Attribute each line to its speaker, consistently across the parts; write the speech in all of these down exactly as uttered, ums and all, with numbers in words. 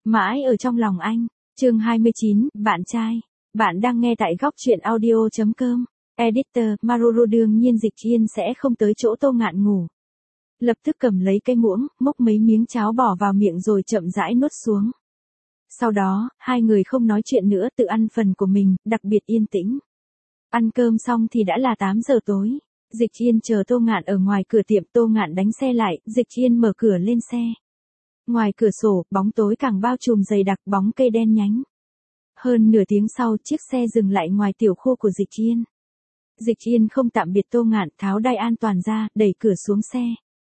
Speaker 1: Mãi ở trong lòng anh. Chương hai mươi chín, bạn trai. Bạn đang nghe tại góc truyện audio chấm com. Editor, Maruru đương nhiên Dịch Yên sẽ không tới chỗ Tô Ngạn ngủ. Lập tức cầm lấy cái muỗng, múc mấy miếng cháo bỏ vào miệng rồi chậm rãi nuốt xuống. Sau đó, hai người không nói chuyện nữa, tự ăn phần của mình, đặc biệt yên tĩnh. Ăn cơm xong thì đã là tám giờ tối. Dịch Yên chờ Tô Ngạn ở ngoài cửa tiệm, Tô Ngạn đánh xe lại, Dịch Yên mở cửa lên xe. Ngoài cửa sổ, bóng tối càng bao trùm dày đặc, bóng cây đen nhánh. Hơn nửa tiếng sau, chiếc xe dừng lại ngoài tiểu khu của Dịch Yên. Dịch Yên không tạm biệt Tô Ngạn, tháo đai an toàn ra, đẩy cửa xuống xe.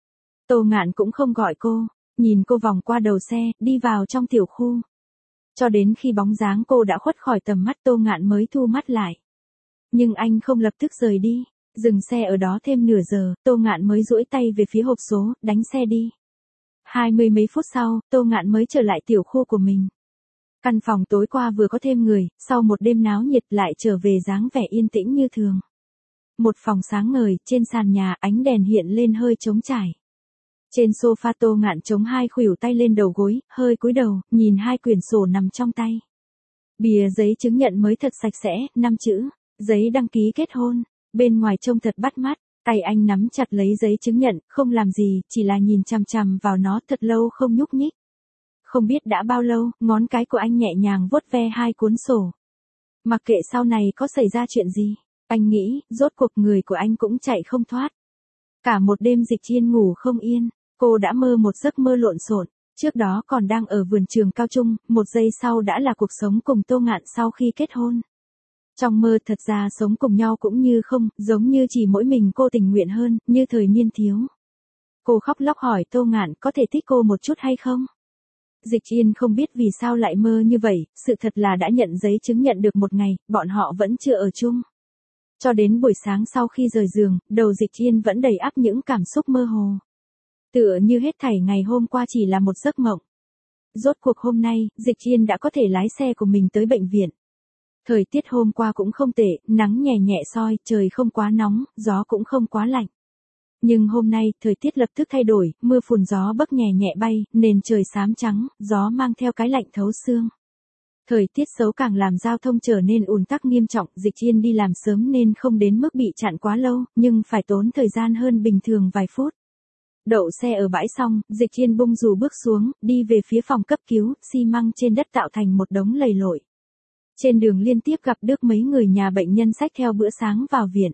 Speaker 1: Tô Ngạn cũng không gọi cô, nhìn cô vòng qua đầu xe, đi vào trong tiểu khu. Cho đến khi bóng dáng cô đã khuất khỏi tầm mắt, Tô Ngạn mới thu mắt lại. Nhưng anh không lập tức rời đi, dừng xe ở đó thêm nửa giờ, Tô Ngạn mới duỗi tay về phía hộp số, đánh xe đi. Hai mươi mấy phút sau, Tô Ngạn mới trở lại tiểu khu của mình. Căn phòng tối qua vừa có thêm người, sau một đêm náo nhiệt lại trở về dáng vẻ yên tĩnh như thường. Một phòng sáng ngời, trên sàn nhà ánh đèn hiện lên hơi trống trải. Trên sofa Tô Ngạn chống hai khuỷu tay lên đầu gối, hơi cúi đầu, nhìn hai quyển sổ nằm trong tay. Bìa giấy chứng nhận mới thật sạch sẽ, năm chữ, giấy đăng ký kết hôn, bên ngoài trông thật bắt mắt. Tay anh nắm chặt lấy giấy chứng nhận, không làm gì, chỉ là nhìn chằm chằm vào nó thật lâu không nhúc nhích. Không biết đã bao lâu, ngón cái của anh nhẹ nhàng vuốt ve hai cuốn sổ. Mặc kệ sau này có xảy ra chuyện gì, anh nghĩ, rốt cuộc người của anh cũng chạy không thoát. Cả một đêm Dịch Yên ngủ không yên, cô đã mơ một giấc mơ lộn xộn, trước đó còn đang ở vườn trường cao trung, một giây sau đã là cuộc sống cùng Tô Ngạn sau khi kết hôn. Trong mơ thật ra sống cùng nhau cũng như không, giống như chỉ mỗi mình cô tình nguyện hơn, như thời niên thiếu. Cô khóc lóc hỏi Tô Ngạn có thể thích cô một chút hay không? Dịch Yên không biết vì sao lại mơ như vậy, sự thật là đã nhận giấy chứng nhận được một ngày, bọn họ vẫn chưa ở chung. Cho đến buổi sáng sau khi rời giường, đầu Dịch Yên vẫn đầy ắp những cảm xúc mơ hồ. Tựa như hết thảy ngày hôm qua chỉ là một giấc mộng. Rốt cuộc hôm nay, Dịch Yên đã có thể lái xe của mình tới bệnh viện. Thời tiết hôm qua cũng không tệ, nắng nhẹ nhẹ soi, trời không quá nóng, gió cũng không quá lạnh. Nhưng hôm nay, thời tiết lập tức thay đổi, mưa phùn gió bấc nhẹ nhẹ bay, nền trời xám trắng, gió mang theo cái lạnh thấu xương. Thời tiết xấu càng làm giao thông trở nên ùn tắc nghiêm trọng, Dịch Yên đi làm sớm nên không đến mức bị chặn quá lâu, nhưng phải tốn thời gian hơn bình thường vài phút. Đậu xe ở bãi xong, Dịch Yên bung dù bước xuống, đi về phía phòng cấp cứu, xi măng trên đất tạo thành một đống lầy lội. Trên đường liên tiếp gặp được mấy người nhà bệnh nhân xách theo bữa sáng vào viện.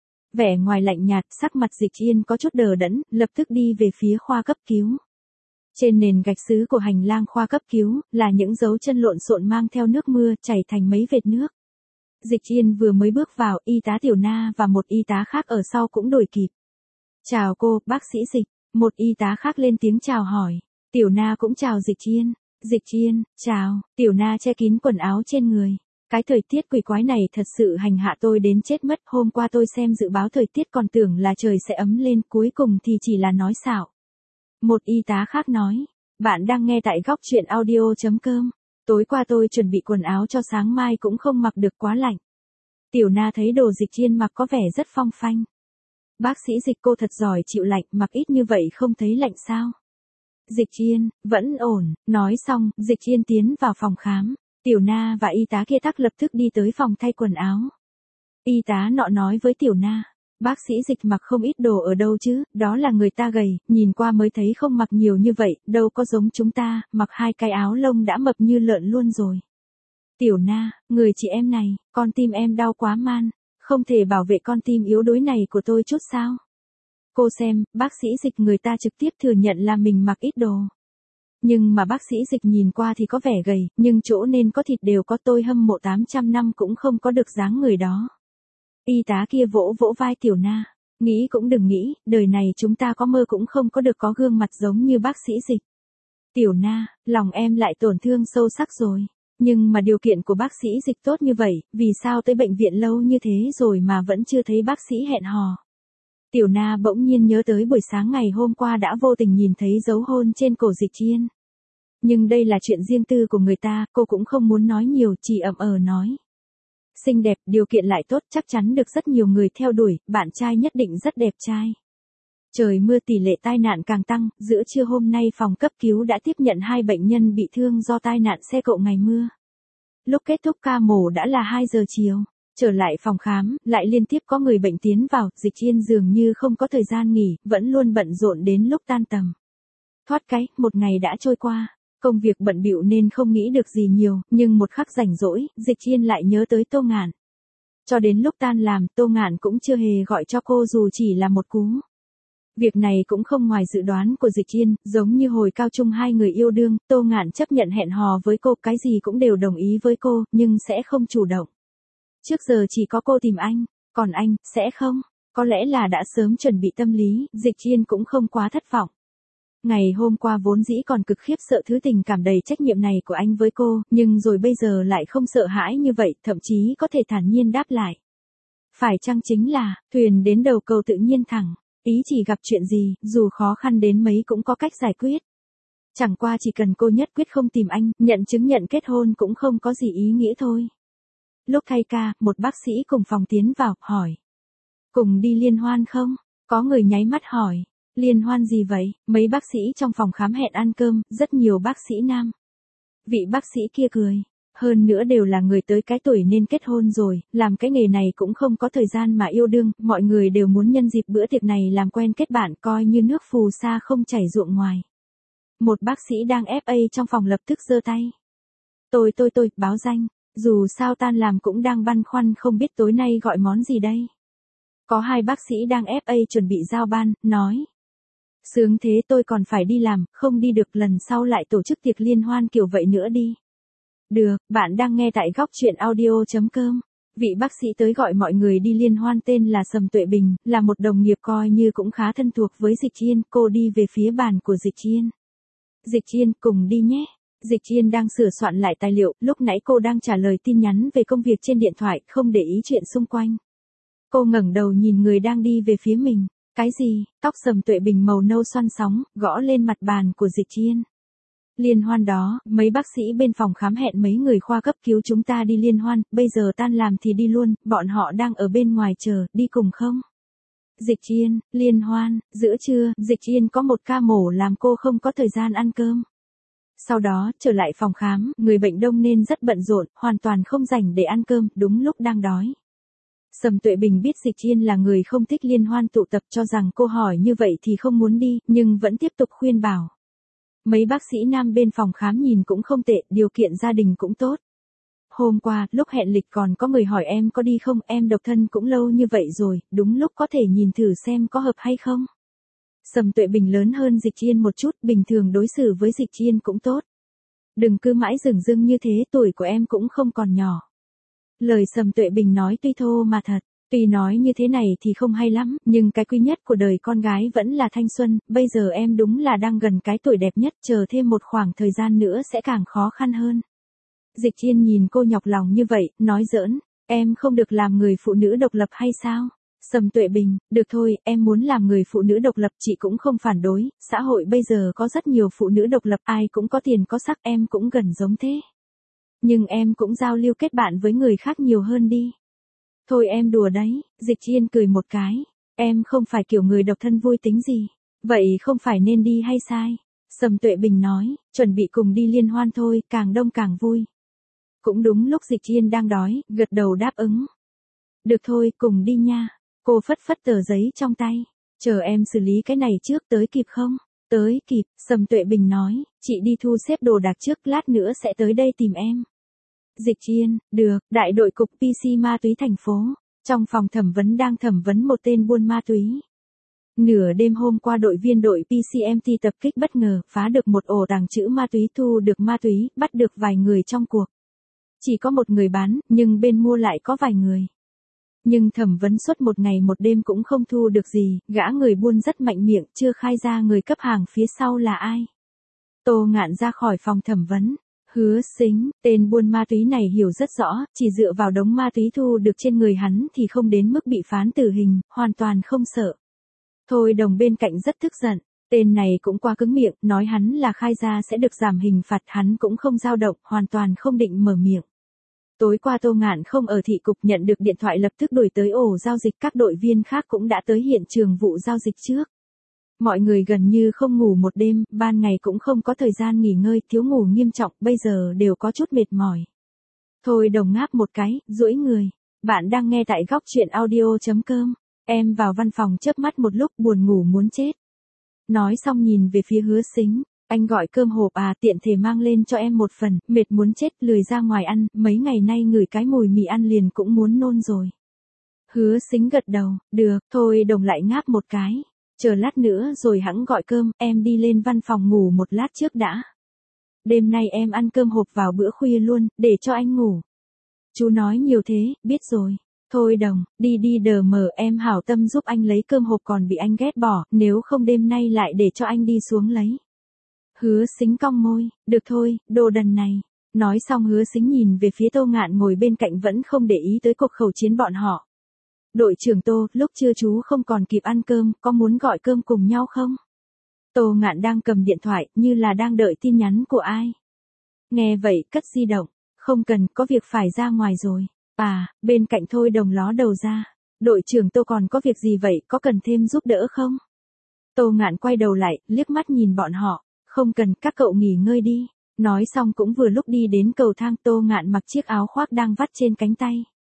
Speaker 1: Vẻ ngoài lạnh nhạt, sắc mặt Dịch Yên có chút đờ đẫn, lập tức đi về phía khoa cấp cứu. Trên nền gạch sứ của hành lang khoa cấp cứu, là những dấu chân lộn xộn mang theo nước mưa, chảy thành mấy vệt nước. Dịch Yên vừa mới bước vào, y tá Tiểu Na và một y tá khác ở sau cũng đuổi kịp. Chào cô, bác sĩ Dịch, một y tá khác lên tiếng chào hỏi. Tiểu Na cũng chào Dịch Yên. Dịch Yên, chào, Tiểu Na che kín quần áo trên người. Cái thời tiết quỷ quái này thật sự hành hạ tôi đến chết mất, hôm qua tôi xem dự báo thời tiết còn tưởng là trời sẽ ấm lên, cuối cùng thì chỉ là nói xạo. Một y tá khác nói, bạn đang nghe tại góc truyện audio chấm com. Tối qua tôi chuẩn bị quần áo cho sáng mai cũng không mặc được quá lạnh. Tiểu Na thấy đồ Dịch Yên mặc có vẻ rất phong phanh. Bác sĩ Dịch, cô thật giỏi chịu lạnh, mặc ít như vậy không thấy lạnh sao? Dịch Yên, vẫn ổn, nói xong, Dịch Yên tiến vào phòng khám. Tiểu Na và y tá kia tắc lập tức đi tới phòng thay quần áo. Y tá nọ nói với Tiểu Na, bác sĩ Dịch mặc không ít đồ ở đâu chứ, đó là người ta gầy, nhìn qua mới thấy không mặc nhiều như vậy, đâu có giống chúng ta, mặc hai cái áo lông đã mập như lợn luôn rồi. Tiểu Na, người chị em này, con tim em đau quá man, không thể bảo vệ con tim yếu đuối này của tôi chút sao? Cô xem, bác sĩ Dịch người ta trực tiếp thừa nhận là mình mặc ít đồ. Nhưng mà bác sĩ Dịch nhìn qua thì có vẻ gầy, nhưng chỗ nên có thịt đều có, tôi hâm mộ tám trăm năm cũng không có được dáng người đó. Y tá kia vỗ vỗ vai Tiểu Na, nghĩ cũng đừng nghĩ, đời này chúng ta có mơ cũng không có được có gương mặt giống như bác sĩ Dịch. Tiểu Na, lòng em lại tổn thương sâu sắc rồi. Nhưng mà điều kiện của bác sĩ Dịch tốt như vậy, vì sao tới bệnh viện lâu như thế rồi mà vẫn chưa thấy bác sĩ hẹn hò? Tiểu Na bỗng nhiên nhớ tới buổi sáng ngày hôm qua đã vô tình nhìn thấy dấu hôn trên cổ Dịch Yên. Nhưng đây là chuyện riêng tư của người ta, cô cũng không muốn nói nhiều, chỉ ậm ờ nói. Xinh đẹp, điều kiện lại tốt, chắc chắn được rất nhiều người theo đuổi, bạn trai nhất định rất đẹp trai. Trời mưa tỷ lệ tai nạn càng tăng, giữa trưa hôm nay phòng cấp cứu đã tiếp nhận hai bệnh nhân bị thương do tai nạn xe cộ ngày mưa. Lúc kết thúc ca mổ đã là hai giờ chiều. Trở lại phòng khám, lại liên tiếp có người bệnh tiến vào, Dịch Yên dường như không có thời gian nghỉ, vẫn luôn bận rộn đến lúc tan tầm. Thoát cái, một ngày đã trôi qua. Công việc bận bịu nên không nghĩ được gì nhiều, nhưng một khắc rảnh rỗi, Dịch Yên lại nhớ tới Tô Ngạn. Cho đến lúc tan làm, Tô Ngạn cũng chưa hề gọi cho cô dù chỉ là một cú. Việc này cũng không ngoài dự đoán của Dịch Yên, giống như hồi cao trung hai người yêu đương, Tô Ngạn chấp nhận hẹn hò với cô, cái gì cũng đều đồng ý với cô, nhưng sẽ không chủ động. Trước giờ chỉ có cô tìm anh, còn anh, sẽ không. Có lẽ là đã sớm chuẩn bị tâm lý, Dịch Yên cũng không quá thất vọng. Ngày hôm qua vốn dĩ còn cực khiếp sợ thứ tình cảm đầy trách nhiệm này của anh với cô, nhưng rồi bây giờ lại không sợ hãi như vậy, thậm chí có thể thản nhiên đáp lại. Phải chăng chính là, thuyền đến đầu cầu tự nhiên thẳng, ý chỉ gặp chuyện gì, dù khó khăn đến mấy cũng có cách giải quyết. Chẳng qua chỉ cần cô nhất quyết không tìm anh, nhận chứng nhận kết hôn cũng không có gì ý nghĩa thôi. Lúc thay ca, một bác sĩ cùng phòng tiến vào, hỏi. Cùng đi liên hoan không? Có người nháy mắt hỏi. Liên hoan gì vậy? Mấy bác sĩ trong phòng khám hẹn ăn cơm, rất nhiều bác sĩ nam. Vị bác sĩ kia cười. Hơn nữa đều là người tới cái tuổi nên kết hôn rồi, làm cái nghề này cũng không có thời gian mà yêu đương, mọi người đều muốn nhân dịp bữa tiệc này làm quen kết bạn coi như nước phù sa không chảy ruộng ngoài. Một bác sĩ đang ép a trong phòng lập tức giơ tay. Tôi tôi tôi, báo danh. Dù sao tan làm cũng đang băn khoăn không biết tối nay gọi món gì đây. Có hai bác sĩ đang ép a chuẩn bị giao ban, nói. Sướng thế tôi còn phải đi làm, không đi được lần sau lại tổ chức tiệc liên hoan kiểu vậy nữa đi. Được, bạn đang nghe tại góc truyện audio chấm com. Vị bác sĩ tới gọi mọi người đi liên hoan tên là Sầm Tuệ Bình, là một đồng nghiệp coi như cũng khá thân thuộc với Dịch Yên, cô đi về phía bàn của Dịch Yên. Dịch Yên, cùng đi nhé. Dịch Yên đang sửa soạn lại tài liệu, lúc nãy cô đang trả lời tin nhắn về công việc trên điện thoại, không để ý chuyện xung quanh. Cô ngẩng đầu nhìn người đang đi về phía mình. Cái gì? Tóc Sầm Tuệ Bình màu nâu xoăn sóng, gõ lên mặt bàn của Dịch Yên. Liên hoan đó, mấy bác sĩ bên phòng khám hẹn mấy người khoa cấp cứu chúng ta đi liên hoan, bây giờ tan làm thì đi luôn, bọn họ đang ở bên ngoài chờ, đi cùng không? Dịch Yên, liên hoan, giữa trưa, Dịch Yên có một ca mổ làm cô không có thời gian ăn cơm. Sau đó, trở lại phòng khám, người bệnh đông nên rất bận rộn, hoàn toàn không rảnh để ăn cơm, đúng lúc đang đói. Sầm Tuệ Bình biết Dịch Yên là người không thích liên hoan tụ tập cho rằng cô hỏi như vậy thì không muốn đi, nhưng vẫn tiếp tục khuyên bảo. Mấy bác sĩ nam bên phòng khám nhìn cũng không tệ, điều kiện gia đình cũng tốt. Hôm qua, lúc hẹn lịch còn có người hỏi em có đi không, em độc thân cũng lâu như vậy rồi, đúng lúc có thể nhìn thử xem có hợp hay không. Sầm Tuệ Bình lớn hơn Dịch Yên một chút, bình thường đối xử với Dịch Yên cũng tốt. Đừng cứ mãi dửng dưng như thế, tuổi của em cũng không còn nhỏ. Lời Sầm Tuệ Bình nói tuy thô mà thật, tuy nói như thế này thì không hay lắm, nhưng cái quý nhất của đời con gái vẫn là thanh xuân, bây giờ em đúng là đang gần cái tuổi đẹp nhất, chờ thêm một khoảng thời gian nữa sẽ càng khó khăn hơn. Dịch Yên nhìn cô nhọc lòng như vậy, nói giỡn, em không được làm người phụ nữ độc lập hay sao? Sầm Tuệ Bình, được thôi, em muốn làm người phụ nữ độc lập chị cũng không phản đối, xã hội bây giờ có rất nhiều phụ nữ độc lập, ai cũng có tiền có sắc, em cũng gần giống thế. Nhưng em cũng giao lưu kết bạn với người khác nhiều hơn đi. Thôi em đùa đấy, Dịch Yên cười một cái, em không phải kiểu người độc thân vui tính gì, vậy không phải nên đi hay sai? Sầm Tuệ Bình nói, chuẩn bị cùng đi liên hoan thôi, càng đông càng vui. Cũng đúng lúc Dịch Yên đang đói, gật đầu đáp ứng. Được thôi, cùng đi nha. Cô phất phất tờ giấy trong tay. Chờ em xử lý cái này trước, tới kịp không? Tới kịp, Sầm Tuệ Bình nói, chị đi thu xếp đồ đạc trước, lát nữa sẽ tới đây tìm em. Dịch Yên, được, đại đội cục pê xê ma túy thành phố. Trong phòng thẩm vấn đang thẩm vấn một tên buôn ma túy. Nửa đêm hôm qua đội viên đội pê xê em tê tập kích bất ngờ, phá được một ổ tàng trữ ma túy, thu được ma túy, bắt được vài người trong cuộc. Chỉ có một người bán, nhưng bên mua lại có vài người. Nhưng thẩm vấn suốt một ngày một đêm cũng không thu được gì, gã người buôn rất mạnh miệng, chưa khai ra người cấp hàng phía sau là ai. Tô Ngạn ra khỏi phòng thẩm vấn. Hứa Sính, tên buôn ma túy này hiểu rất rõ, chỉ dựa vào đống ma túy thu được trên người hắn thì không đến mức bị phán tử hình, hoàn toàn không sợ. Thôi Đồng bên cạnh rất tức giận, tên này cũng quá cứng miệng, nói hắn là khai ra sẽ được giảm hình phạt, hắn cũng không dao động, hoàn toàn không định mở miệng. Tối qua Tô Ngạn không ở thị cục, nhận được điện thoại lập tức đuổi tới ổ giao dịch, các đội viên khác cũng đã tới hiện trường vụ giao dịch trước. Mọi người gần như không ngủ một đêm, ban ngày cũng không có thời gian nghỉ ngơi, thiếu ngủ nghiêm trọng, bây giờ đều có chút mệt mỏi. Thôi Đồng ngáp một cái, duỗi người. Bạn đang nghe tại góc chuyện audio chấm com. Em vào văn phòng chớp mắt một lúc, buồn ngủ muốn chết. Nói xong nhìn về phía Hứa Sính. Anh gọi cơm hộp à, tiện thể mang lên cho em một phần, mệt muốn chết, lười ra ngoài ăn, mấy ngày nay ngửi cái mùi mì ăn liền cũng muốn nôn rồi. Hứa Sính gật đầu, được, Thôi Đồng lại ngáp một cái. Chờ lát nữa rồi hẵng gọi cơm, em đi lên văn phòng ngủ một lát trước đã. Đêm nay em ăn cơm hộp vào bữa khuya luôn, để cho anh ngủ. Chú nói nhiều thế, biết rồi. Thôi Đồng, đi đi đờ mờ, em hảo tâm giúp anh lấy cơm hộp còn bị anh ghét bỏ, nếu không đêm nay lại để cho anh đi xuống lấy. Hứa Sính cong môi, được thôi, đồ đần này. Nói xong Hứa Sính nhìn về phía Tô Ngạn ngồi bên cạnh vẫn không để ý tới cuộc khẩu chiến bọn họ. Đội trưởng Tô, lúc trưa chú không còn kịp ăn cơm, có muốn gọi cơm cùng nhau không? Tô Ngạn đang cầm điện thoại, như là đang đợi tin nhắn của ai. Nghe vậy, cất di động. Không cần, có việc phải ra ngoài rồi. À, bên cạnh Thôi Đồng ló đầu ra. Đội trưởng Tô còn có việc gì vậy, có cần thêm giúp đỡ không? Tô Ngạn quay đầu lại, liếc mắt nhìn bọn họ. Không cần, các cậu nghỉ ngơi đi. Nói xong cũng vừa lúc đi đến cầu thang, Tô Ngạn mặc chiếc áo khoác đang vắt trên cánh tay.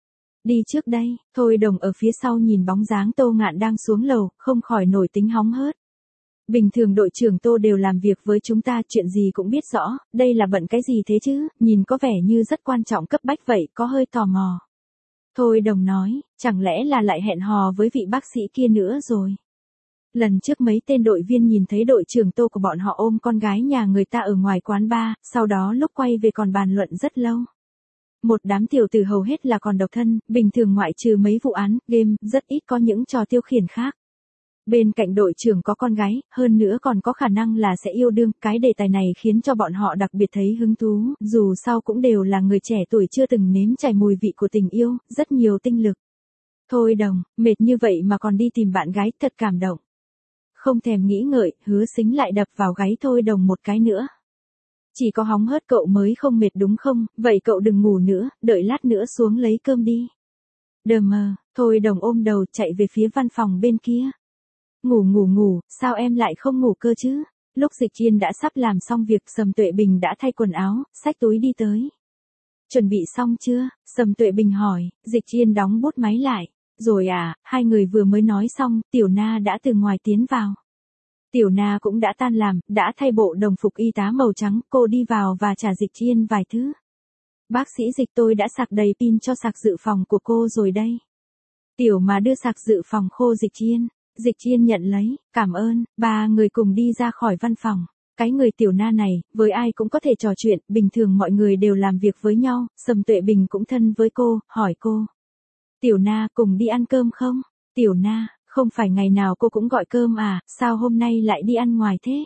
Speaker 1: Đi trước đây, Thôi Đồng ở phía sau nhìn bóng dáng Tô Ngạn đang xuống lầu, không khỏi nổi tính hóng hớt. Bình thường đội trưởng Tô đều làm việc với chúng ta, chuyện gì cũng biết rõ, đây là bận cái gì thế chứ, nhìn có vẻ như rất quan trọng cấp bách vậy, có hơi tò mò. Thôi Đồng nói, chẳng lẽ là lại hẹn hò với vị bác sĩ kia nữa rồi. Lần trước mấy tên đội viên nhìn thấy đội trưởng Tô của bọn họ ôm con gái nhà người ta ở ngoài quán bar, sau đó lúc quay về còn bàn luận rất lâu. Một đám tiểu tử hầu hết là còn độc thân, bình thường ngoại trừ mấy vụ án, game, rất ít có những trò tiêu khiển khác. Bên cạnh đội trưởng có con gái, hơn nữa còn có khả năng là sẽ yêu đương, cái đề tài này khiến cho bọn họ đặc biệt thấy hứng thú, dù sao cũng đều là người trẻ tuổi chưa từng nếm trải mùi vị của tình yêu, rất nhiều tinh lực. Thôi Đồng, mệt như vậy mà còn đi tìm bạn gái, thật cảm động. Không thèm nghĩ ngợi, Hứa Sính lại đập vào gáy Thôi Đồng một cái nữa. Chỉ có hóng hớt cậu mới không mệt đúng không, vậy cậu đừng ngủ nữa, đợi lát nữa xuống lấy cơm đi. Đờ mờ, Thôi Đồng ôm đầu chạy về phía văn phòng bên kia. Ngủ ngủ ngủ, sao em lại không ngủ cơ chứ? Lúc Dịch Yên đã sắp làm xong việc, Sầm Tuệ Bình đã thay quần áo, xách túi đi tới. Chuẩn bị xong chưa? Sầm Tuệ Bình hỏi, Dịch Yên đóng bút máy lại. Rồi à, hai người vừa mới nói xong, Tiểu Na đã từ ngoài tiến vào. Tiểu Na cũng đã tan làm, đã thay bộ đồng phục y tá màu trắng, cô đi vào và trả Dịch Yên vài thứ. Bác sĩ Dịch, tôi đã sạc đầy pin cho sạc dự phòng của cô rồi đây. Tiểu mà đưa sạc dự phòng khô Dịch Yên. Dịch Yên nhận lấy, cảm ơn, ba người cùng đi ra khỏi văn phòng. Cái người Tiểu Na này, với ai cũng có thể trò chuyện, bình thường mọi người đều làm việc với nhau, Sầm Tuệ Bình cũng thân với cô, hỏi cô. Tiểu Na, cùng đi ăn cơm không? Tiểu Na, không phải ngày nào cô cũng gọi cơm à, sao hôm nay lại đi ăn ngoài thế?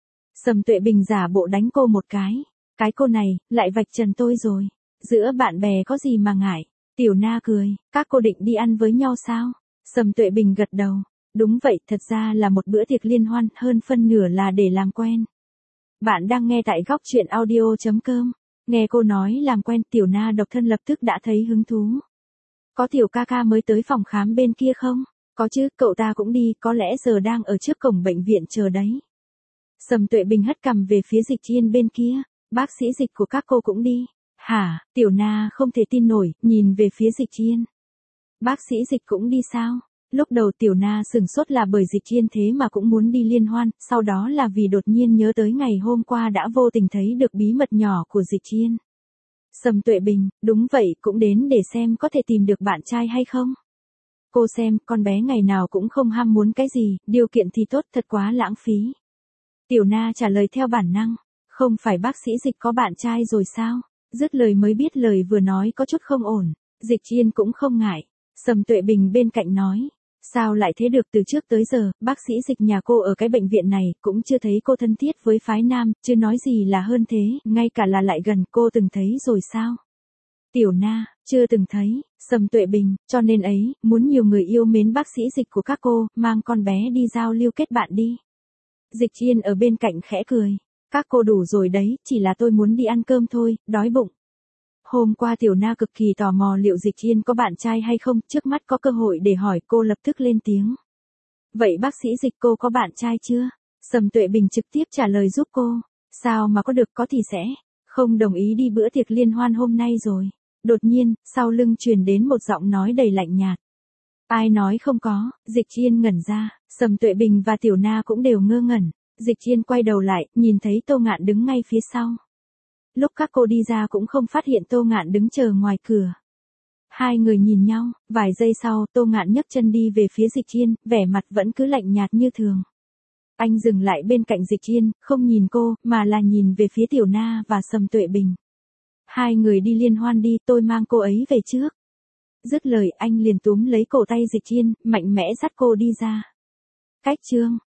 Speaker 1: Sầm Tuệ Bình giả bộ đánh cô một cái. Cái cô này, lại vạch trần tôi rồi. Giữa bạn bè có gì mà ngại? Tiểu Na cười, các cô định đi ăn với nhau sao? Sầm Tuệ Bình gật đầu. Đúng vậy, thật ra là một bữa tiệc liên hoan, hơn phân nửa là để làm quen. Bạn đang nghe tại góc chuyện audio chấm com. Nghe cô nói làm quen, Tiểu Na độc thân lập tức đã thấy hứng thú. Có Tiểu ca ca mới tới phòng khám bên kia không? Có chứ, cậu ta cũng đi, có lẽ giờ đang ở trước cổng bệnh viện chờ đấy. Sầm Tuệ Bình hất cằm về phía Dịch Yên bên kia. Bác sĩ Dịch của các cô cũng đi. Hả? Tiểu Na không thể tin nổi, nhìn về phía Dịch Yên. Bác sĩ Dịch cũng đi sao? Lúc đầu Tiểu Na sửng sốt là bởi Dịch Yên thế mà cũng muốn đi liên hoan, sau đó là vì đột nhiên nhớ tới ngày hôm qua đã vô tình thấy được bí mật nhỏ của Dịch Yên. Sầm Tuệ Bình, đúng vậy, cũng đến để xem có thể tìm được bạn trai hay không. Cô xem, con bé ngày nào cũng không ham muốn cái gì, điều kiện thì tốt, thật quá lãng phí. Tiểu Na trả lời theo bản năng, không phải bác sĩ Dịch có bạn trai rồi sao? Dứt lời mới biết lời vừa nói có chút không ổn. Dịch Yên cũng không ngại. Sầm Tuệ Bình bên cạnh nói, sao lại thế được, từ trước tới giờ, bác sĩ Dịch nhà cô ở cái bệnh viện này, cũng chưa thấy cô thân thiết với phái nam, chứ nói gì là hơn thế, ngay cả là lại gần, cô từng thấy rồi sao? Tiểu Na, chưa từng thấy. Sầm Tuệ Bình, cho nên ấy, muốn nhiều người yêu mến bác sĩ Dịch của các cô, mang con bé đi giao lưu kết bạn đi. Dịch Yên ở bên cạnh khẽ cười, các cô đủ rồi đấy, chỉ là tôi muốn đi ăn cơm thôi, đói bụng. Hôm qua Tiểu Na cực kỳ tò mò liệu Dịch Yên có bạn trai hay không, trước mắt có cơ hội để hỏi, cô lập tức lên tiếng. Vậy bác sĩ Dịch cô có bạn trai chưa? Sầm Tuệ Bình trực tiếp trả lời giúp cô. Sao mà có được, có thì sẽ không đồng ý đi bữa tiệc liên hoan hôm nay rồi. Đột nhiên, sau lưng truyền đến một giọng nói đầy lạnh nhạt. Ai nói không có? Dịch Yên ngẩn ra, Sầm Tuệ Bình và Tiểu Na cũng đều ngơ ngẩn. Dịch Yên quay đầu lại, nhìn thấy Tô Ngạn đứng ngay phía sau. Lúc các cô đi ra cũng không phát hiện Tô Ngạn đứng chờ ngoài cửa. Hai người nhìn nhau, vài giây sau Tô Ngạn nhấc chân đi về phía Dịch Yên, vẻ mặt vẫn cứ lạnh nhạt như thường. Anh dừng lại bên cạnh Dịch Yên, không nhìn cô, mà là nhìn về phía Tiểu Na và Sầm Tuệ Bình. Hai người đi liên hoan đi, tôi mang cô ấy về trước. Dứt lời anh liền túm lấy cổ tay Dịch Yên, mạnh mẽ dắt cô đi ra. Cách chương